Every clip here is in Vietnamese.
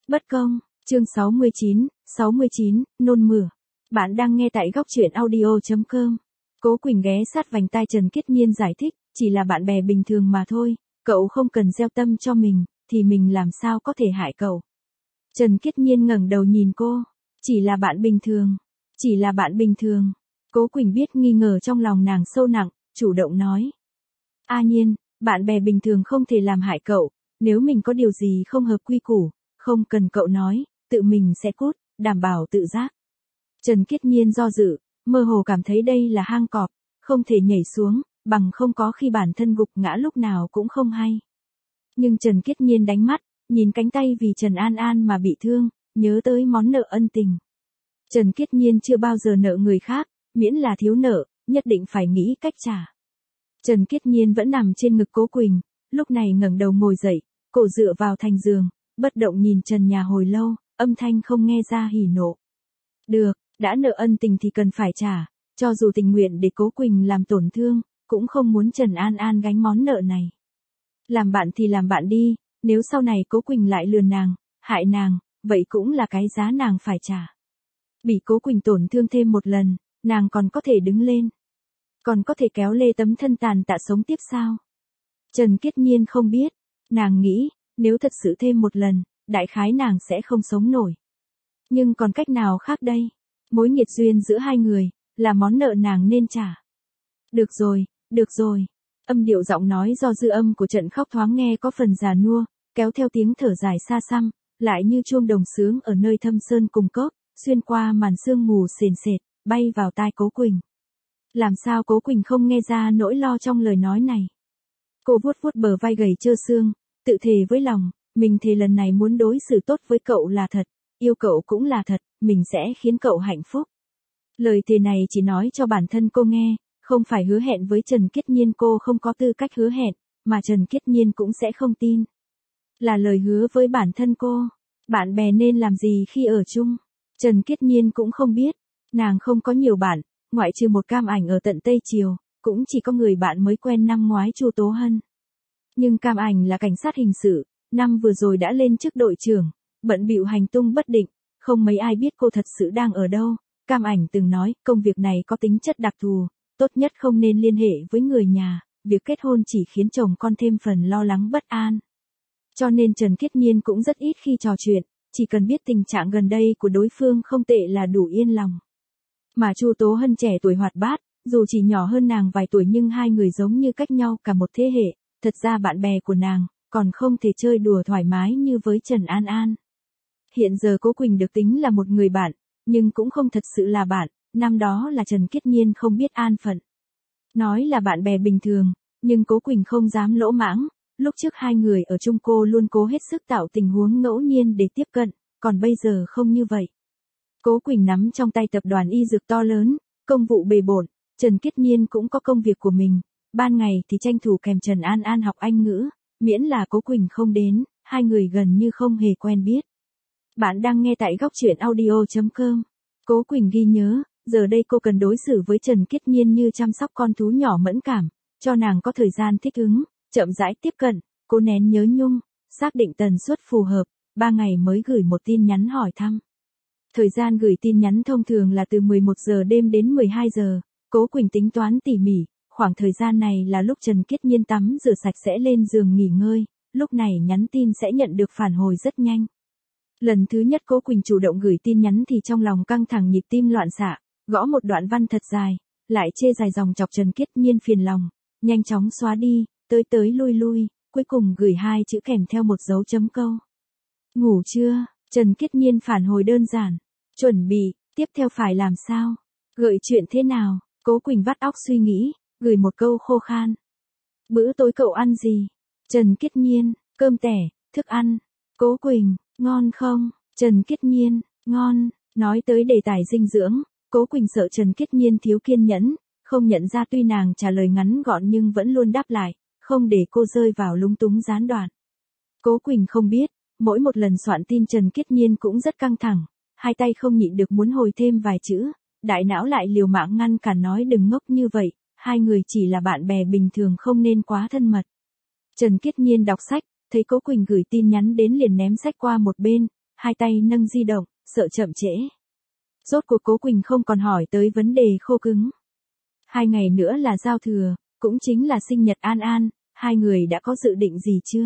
Bất công, chương 69, nôn mửa. Bạn đang nghe tại góc truyện audio.com. Cố Quỳnh ghé sát vành tai Trần Kiết Nhiên giải thích, chỉ là bạn bè bình thường mà thôi, cậu không cần gieo tâm cho mình, thì mình làm sao có thể hại cậu. Trần Kiết Nhiên ngẩng đầu nhìn cô, chỉ là bạn bình thường, chỉ là bạn bình thường. Cố Quỳnh biết nghi ngờ trong lòng nàng sâu nặng, chủ động nói. A Nhiên, bạn bè bình thường không thể làm hại cậu, nếu mình có điều gì không hợp quy củ, không cần cậu nói, tự mình sẽ cút, đảm bảo tự giác. Trần Kiết Nhiên do dự, mơ hồ cảm thấy đây là hang cọp, không thể nhảy xuống, bằng không có khi bản thân gục ngã lúc nào cũng không hay. Nhưng Trần Kiết Nhiên đánh mắt, nhìn cánh tay vì Trần An An mà bị thương, nhớ tới món nợ ân tình. Trần Kiết Nhiên chưa bao giờ nợ người khác, miễn là thiếu nợ, nhất định phải nghĩ cách trả. Trần Kiết Nhiên vẫn nằm trên ngực Cố Quỳnh, lúc này ngẩng đầu ngồi dậy, cổ dựa vào thành giường, bất động nhìn trần nhà hồi lâu, âm thanh không nghe ra hỉ nộ. Được, đã nợ ân tình thì cần phải trả, cho dù tình nguyện để Cố Quỳnh làm tổn thương, cũng không muốn Trần An An gánh món nợ này. Làm bạn thì làm bạn đi, nếu sau này Cố Quỳnh lại lừa nàng, hại nàng, vậy cũng là cái giá nàng phải trả. Bị Cố Quỳnh tổn thương thêm một lần, nàng còn có thể đứng lên. Còn có thể kéo lê tấm thân tàn tạ sống tiếp sao? Trần Kiết Nhiên không biết, nàng nghĩ, nếu thật sự thêm một lần, đại khái nàng sẽ không sống nổi. Nhưng còn cách nào khác đây? Mối nghiệt duyên giữa hai người, là món nợ nàng nên trả. Được rồi. Âm điệu giọng nói do dư âm của trận khóc thoáng nghe có phần già nua, kéo theo tiếng thở dài xa xăm, lại như chuông đồng sướng ở nơi thâm sơn cùng cốc, xuyên qua màn sương mù sền sệt, bay vào tai Cố Quỳnh. Làm sao Cố Quỳnh không nghe ra nỗi lo trong lời nói này? Cô vuốt vuốt bờ vai gầy trơ xương, tự thề với lòng, mình thề lần này muốn đối xử tốt với cậu là thật, yêu cậu cũng là thật, mình sẽ khiến cậu hạnh phúc. Lời thề này chỉ nói cho bản thân cô nghe, không phải hứa hẹn với Trần Kiết Nhiên, cô không có tư cách hứa hẹn, mà Trần Kiết Nhiên cũng sẽ không tin. Là lời hứa với bản thân cô, bạn bè nên làm gì khi ở chung. Trần Kiết Nhiên cũng không biết, nàng không có nhiều bạn, ngoại trừ một Cam Ảnh ở tận Tây Triều, cũng chỉ có người bạn mới quen năm ngoái Chu Tố Hân. Nhưng Cam Ảnh là cảnh sát hình sự, năm vừa rồi đã lên chức đội trưởng, bận bịu hành tung bất định, không mấy ai biết cô thật sự đang ở đâu. Cam Ảnh từng nói, công việc này có tính chất đặc thù, tốt nhất không nên liên hệ với người nhà, việc kết hôn chỉ khiến chồng con thêm phần lo lắng bất an. Cho nên Trần Kiết Nhiên cũng rất ít khi trò chuyện, chỉ cần biết tình trạng gần đây của đối phương không tệ là đủ yên lòng. Mà Chu Tố Hân trẻ tuổi hoạt bát, dù chỉ nhỏ hơn nàng vài tuổi nhưng hai người giống như cách nhau cả một thế hệ, thật ra bạn bè của nàng, còn không thể chơi đùa thoải mái như với Trần An An. Hiện giờ Cố Quỳnh được tính là một người bạn, nhưng cũng không thật sự là bạn, năm đó là Trần Kiết Nhiên không biết an phận. Nói là bạn bè bình thường, nhưng Cố Quỳnh không dám lỗ mãng, lúc trước hai người ở chung cô luôn cố hết sức tạo tình huống ngẫu nhiên để tiếp cận, còn bây giờ không như vậy. Cố Quỳnh nắm trong tay tập đoàn y dược to lớn, công vụ bề bộn, Trần Kiết Nhiên cũng có công việc của mình, ban ngày thì tranh thủ kèm Trần An An học Anh ngữ, miễn là Cố Quỳnh không đến, hai người gần như không hề quen biết. Bạn đang nghe tại góc truyện audio.com. Cố Quỳnh ghi nhớ, giờ đây cô cần đối xử với Trần Kiết Nhiên như chăm sóc con thú nhỏ mẫn cảm, cho nàng có thời gian thích ứng, chậm rãi tiếp cận, cô nén nhớ nhung, xác định tần suất phù hợp, 3 ngày mới gửi một tin nhắn hỏi thăm. Thời gian gửi tin nhắn thông thường là từ 11 giờ đêm đến 12 giờ, Cố Quỳnh tính toán tỉ mỉ, khoảng thời gian này là lúc Trần Kiết Nhiên tắm rửa sạch sẽ lên giường nghỉ ngơi, lúc này nhắn tin sẽ nhận được phản hồi rất nhanh. Lần thứ nhất Cố Quỳnh chủ động gửi tin nhắn thì trong lòng căng thẳng nhịp tim loạn xạ, gõ một đoạn văn thật dài, lại chê dài dòng chọc Trần Kiết Nhiên phiền lòng, nhanh chóng xóa đi, tới lui, cuối cùng gửi 2 chữ kèm theo một dấu chấm câu. Ngủ chưa? Trần Kiết Nhiên phản hồi đơn giản. Chuẩn bị, tiếp theo phải làm sao? Gợi chuyện thế nào? Cố Quỳnh vắt óc suy nghĩ, gửi một câu khô khan. Bữa tối cậu ăn gì? Trần Kiết Nhiên, cơm tẻ, thức ăn. Cố Quỳnh, ngon không? Trần Kiết Nhiên, ngon. Nói tới đề tài dinh dưỡng, Cố Quỳnh sợ Trần Kiết Nhiên thiếu kiên nhẫn, không nhận ra tuy nàng trả lời ngắn gọn nhưng vẫn luôn đáp lại, không để cô rơi vào lúng túng gián đoạn. Cố Quỳnh không biết, mỗi một lần soạn tin Trần Kiết Nhiên cũng rất căng thẳng, hai tay không nhịn được muốn hồi thêm vài chữ, đại não lại liều mạng ngăn cản nói đừng ngốc như vậy, hai người chỉ là bạn bè bình thường không nên quá thân mật. Trần Kiết Nhiên đọc sách, thấy Cố Quỳnh gửi tin nhắn đến liền ném sách qua một bên, hai tay nâng di động, sợ chậm trễ. Rốt cuộc Cố Quỳnh không còn hỏi tới vấn đề khô cứng. 2 ngày nữa là giao thừa, cũng chính là sinh nhật An An, hai người đã có dự định gì chưa?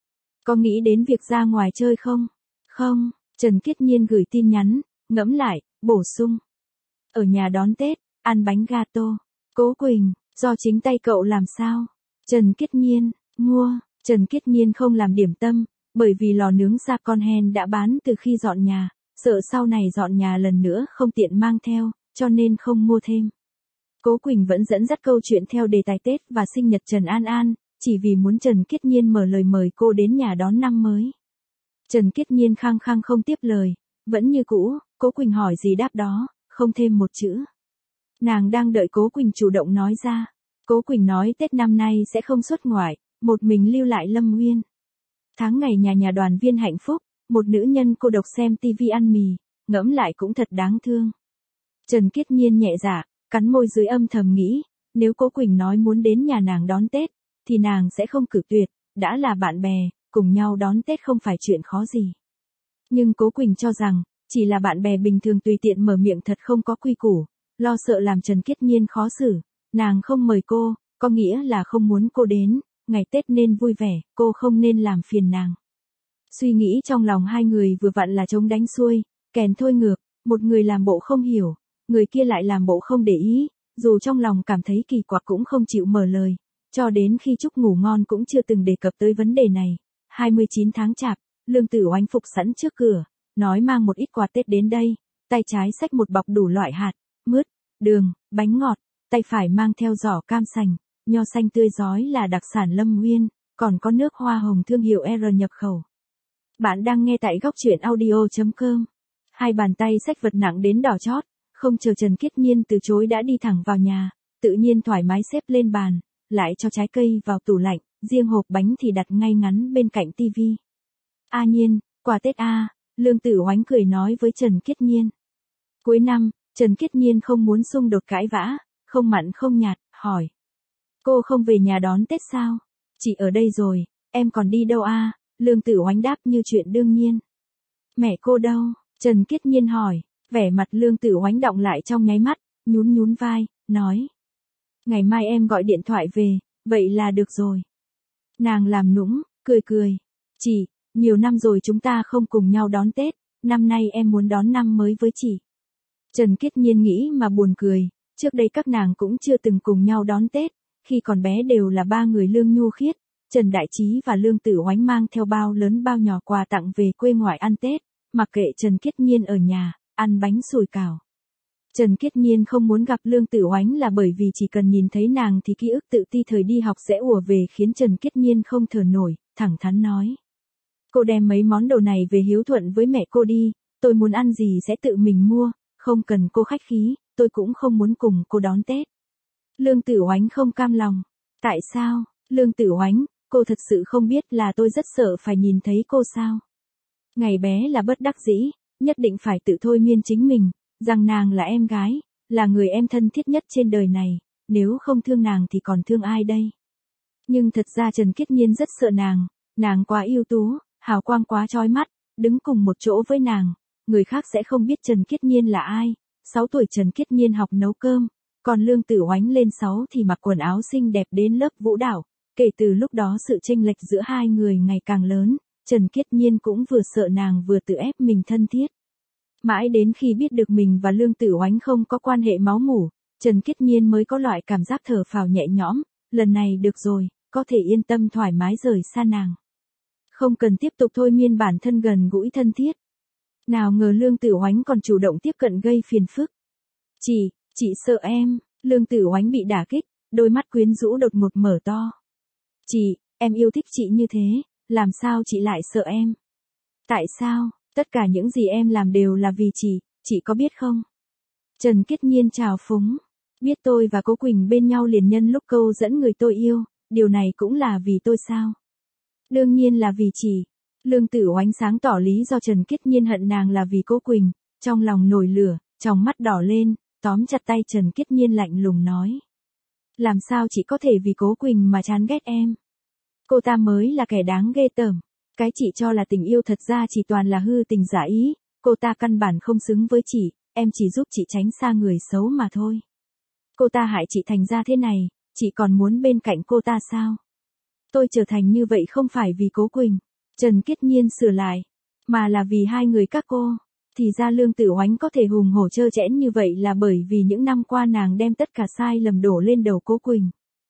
Có nghĩ đến việc ra ngoài chơi không? Không, Trần Kiết Nhiên gửi tin nhắn, ngẫm lại, bổ sung. Ở nhà đón Tết, ăn bánh gato. Cố Quỳnh, do chính tay cậu làm sao? Trần Kiết Nhiên, mua. Trần Kiết Nhiên không làm điểm tâm, bởi vì lò nướng sa con hen đã bán từ khi dọn nhà, sợ sau này dọn nhà lần nữa không tiện mang theo, cho nên không mua thêm. Cố Quỳnh vẫn dẫn dắt câu chuyện theo đề tài Tết và sinh nhật Trần An An, chỉ vì muốn Trần Kiết Nhiên mở lời mời cô đến nhà đón năm mới. Trần Kiết Nhiên khăng khăng không tiếp lời, vẫn như cũ, Cố Quỳnh hỏi gì đáp đó, không thêm một chữ. Nàng đang đợi Cố Quỳnh chủ động nói ra. Cố Quỳnh nói Tết năm nay sẽ không xuất ngoại, một mình lưu lại Lâm Nguyên. Tháng ngày nhà đoàn viên hạnh phúc, một nữ nhân cô độc xem tivi ăn mì, ngẫm lại cũng thật đáng thương. Trần Kiết Nhiên nhẹ dạ, cắn môi dưới âm thầm nghĩ, nếu Cố Quỳnh nói muốn đến nhà nàng đón Tết, thì nàng sẽ không cự tuyệt, đã là bạn bè, cùng nhau đón Tết không phải chuyện khó gì. Nhưng Cố Quỳnh cho rằng, chỉ là bạn bè bình thường tùy tiện mở miệng thật không có quy củ, lo sợ làm Trần Kiết Nhiên khó xử, nàng không mời cô, có nghĩa là không muốn cô đến, ngày Tết nên vui vẻ, cô không nên làm phiền nàng. Suy nghĩ trong lòng hai người vừa vặn là chống đánh xuôi, kèn thôi ngược, một người làm bộ không hiểu, người kia lại làm bộ không để ý, dù trong lòng cảm thấy kỳ quặc cũng không chịu mở lời, cho đến khi Trúc ngủ ngon cũng chưa từng đề cập tới vấn đề này. 29 tháng Chạp, Lương Tử Oánh phục sẵn trước cửa, nói mang một ít quà Tết đến đây, tay trái xách một bọc đủ loại hạt, mứt, đường, bánh ngọt, tay phải mang theo giỏ cam sành, nho xanh tươi rói là đặc sản Lâm Nguyên, còn có nước hoa hồng thương hiệu R nhập khẩu. Bạn đang nghe tại góc truyện audio.com. Hai bàn tay xách vật nặng đến đỏ chót, không chờ Trần Kiết Nhiên từ chối đã đi thẳng vào nhà, tự nhiên thoải mái xếp lên bàn, lại cho trái cây vào tủ lạnh, riêng hộp bánh thì đặt ngay ngắn bên cạnh tivi. A Nhiên, quà Tết a, Lương Tử Oánh cười nói với Trần Kiết Nhiên. Cuối năm, Trần Kiết Nhiên không muốn xung đột cãi vã, không mặn không nhạt, hỏi. Cô không về nhà đón Tết sao? Chị ở đây rồi, em còn đi đâu a? Lương Tử Oánh đáp như chuyện đương nhiên. Mẹ cô đâu? Trần Kiết Nhiên hỏi, vẻ mặt Lương Tử Oánh đọng lại trong nháy mắt, nhún vai, nói. Ngày mai em gọi điện thoại về, vậy là được rồi. Nàng làm nũng, cười. Chị, nhiều năm rồi chúng ta không cùng nhau đón Tết, năm nay em muốn đón năm mới với chị. Trần Kiết Nhiên nghĩ mà buồn cười, trước đây các nàng cũng chưa từng cùng nhau đón Tết, khi còn bé đều là ba người Lương Nhu Khiết, Trần Đại Trí và Lương Tử Oánh mang theo bao lớn bao nhỏ quà tặng về quê ngoại ăn Tết, mặc kệ Trần Kiết Nhiên ở nhà, ăn bánh sủi cảo. Trần Kiết Nhiên không muốn gặp Lương Tử Oánh là bởi vì chỉ cần nhìn thấy nàng thì ký ức tự ti thời đi học sẽ ùa về khiến Trần Kiết Nhiên không thở nổi, thẳng thắn nói. Cô đem mấy món đồ này về hiếu thuận với mẹ cô đi, tôi muốn ăn gì sẽ tự mình mua, không cần cô khách khí, tôi cũng không muốn cùng cô đón Tết. Lương Tử Oánh không cam lòng. Tại sao, Lương Tử Oánh, cô thật sự không biết là tôi rất sợ phải nhìn thấy cô sao? Ngày bé là bất đắc dĩ, nhất định phải tự thôi miên chính mình, rằng nàng là em gái, là người em thân thiết nhất trên đời này, nếu không thương nàng thì còn thương ai đây? Nhưng thật ra Trần Kiết Nhiên rất sợ nàng quá ưu tú, hào quang quá chói mắt, đứng cùng một chỗ với nàng, người khác sẽ không biết Trần Kiết Nhiên là ai. 6 tuổi Trần Kiết Nhiên học nấu cơm, còn Lương Tử Oánh lên 6 thì mặc quần áo xinh đẹp đến lớp vũ đạo. Kể từ lúc đó sự chênh lệch giữa hai người ngày càng lớn, Trần Kiết Nhiên cũng vừa sợ nàng vừa tự ép mình thân thiết. Mãi đến khi biết được mình và Lương Tử Oánh không có quan hệ máu mủ, Trần Kiết Nhiên mới có loại cảm giác thở phào nhẹ nhõm, lần này được rồi, có thể yên tâm thoải mái rời xa nàng. Không cần tiếp tục thôi miên bản thân gần gũi thân thiết. Nào ngờ Lương Tử Oánh còn chủ động tiếp cận gây phiền phức. Chị sợ em, Lương Tử Oánh bị đả kích, đôi mắt quyến rũ đột ngột mở to. Em yêu thích chị như thế, làm sao chị lại sợ em? Tại sao, tất cả những gì em làm đều là vì chị có biết không? Trần Kiết Nhiên trào phúng, biết tôi và Cố Quỳnh bên nhau liền nhân lúc câu dẫn người tôi yêu, điều này cũng là vì tôi sao? Đương nhiên là vì chị. Lương Tử Oánh sáng tỏ lý do Trần Kiết Nhiên hận nàng là vì Cố Quỳnh, trong lòng nổi lửa, trong mắt đỏ lên, tóm chặt tay Trần Kiết Nhiên lạnh lùng nói. Làm sao chị có thể vì Cố Quỳnh mà chán ghét em? Cô ta mới là kẻ đáng ghê tởm. Cái chị cho là tình yêu thật ra chỉ toàn là hư tình giả ý, cô ta căn bản không xứng với chị, em chỉ giúp chị tránh xa người xấu mà thôi. Cô ta hại chị thành ra thế này, chị còn muốn bên cạnh cô ta sao? Tôi trở thành như vậy không phải vì Cố Quỳnh, Trần Kiết Nhiên sửa lại, mà là vì hai người các cô. Thì ra Lương Tử Oánh có thể hùng hổ trơ trẽn như vậy là bởi vì những năm qua nàng đem tất cả sai lầm đổ lên đầu Cố Quỳnh.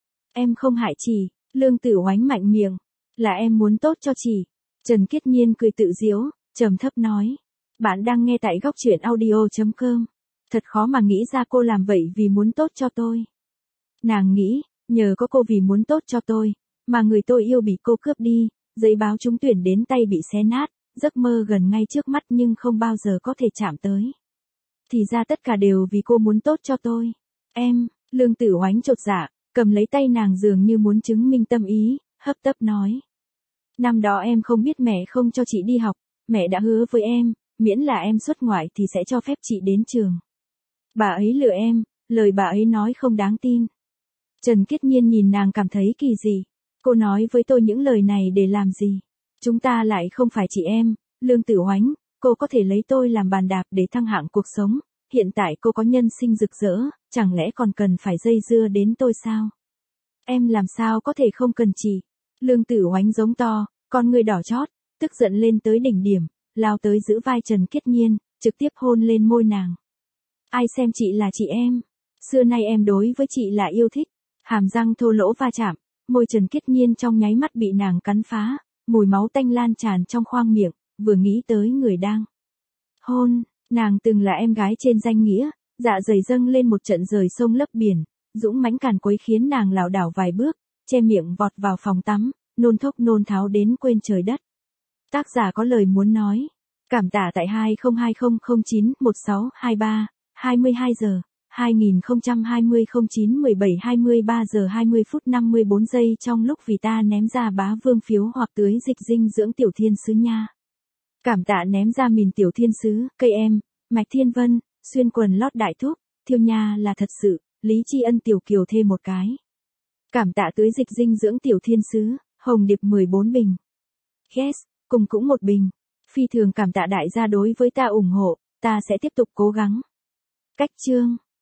Em không hại chị, Lương Tử Oánh mạnh miệng, là em muốn tốt cho chị. Trần Kiết Nhiên cười tự giễu, trầm thấp nói. Bạn đang nghe tại góc truyện audio.com. Thật khó mà nghĩ ra cô làm vậy vì muốn tốt cho tôi. Nàng nghĩ, nhờ có cô vì muốn tốt cho tôi, mà người tôi yêu bị cô cướp đi, giấy báo trúng tuyển đến tay bị xé nát, giấc mơ gần ngay trước mắt nhưng không bao giờ có thể chạm tới. Thì ra tất cả đều vì cô muốn tốt cho tôi. Em, Lương Tử Oánh chột dạ, cầm lấy tay nàng dường như muốn chứng minh tâm ý, hấp tấp nói. Năm đó em không biết mẹ không cho chị đi học, mẹ đã hứa với em, miễn là em xuất ngoại thì sẽ cho phép chị đến trường. Bà ấy lừa em, lời bà ấy nói không đáng tin. Trần Kiết Nhiên nhìn nàng cảm thấy kỳ dị. Cô nói với tôi những lời này để làm gì? Chúng ta lại không phải chị em, Lương Tử Oánh, cô có thể lấy tôi làm bàn đạp để thăng hạng cuộc sống. Hiện tại cô có nhân sinh rực rỡ, chẳng lẽ còn cần phải dây dưa đến tôi sao? Em làm sao có thể không cần chị? Lương Tử Oánh giống to, con người đỏ chót, tức giận lên tới đỉnh điểm, lao tới giữ vai Trần Kiết Nhiên, trực tiếp hôn lên môi nàng. Ai xem chị là chị em? Xưa nay em đối với chị là yêu thích. Hàm răng thô lỗ va chạm, môi Trần Kiết Nhiên trong nháy mắt bị nàng cắn phá, mùi máu tanh lan tràn trong khoang miệng, vừa nghĩ tới người đang hôn, nàng từng là em gái trên danh nghĩa, dạ dày dâng lên một trận rời sông lấp biển, dũng mãnh càn quấy khiến nàng lảo đảo vài bước, che miệng vọt vào phòng tắm, nôn thốc nôn tháo đến quên trời đất. Tác giả có lời muốn nói. Cảm tạ tại 2020916232 22 giờ 2020-09-17-23 giờ 20 phút 54 giây trong lúc vì ta ném ra bá vương phiếu hoặc tưới dịch dinh dưỡng tiểu thiên sứ nha. Cảm tạ ném ra mìn tiểu thiên sứ, cây em, mạch thiên vân, xuyên quần lót đại thúc, thiêu nha là thật sự, lý tri ân tiểu kiều thêm một cái. Cảm tạ tưới dịch dinh dưỡng tiểu thiên sứ, hồng điệp 14 bình. Yes, cùng cũng một bình. Phi thường cảm tạ đại gia đối với ta ủng hộ, ta sẽ tiếp tục cố gắng. Cách chương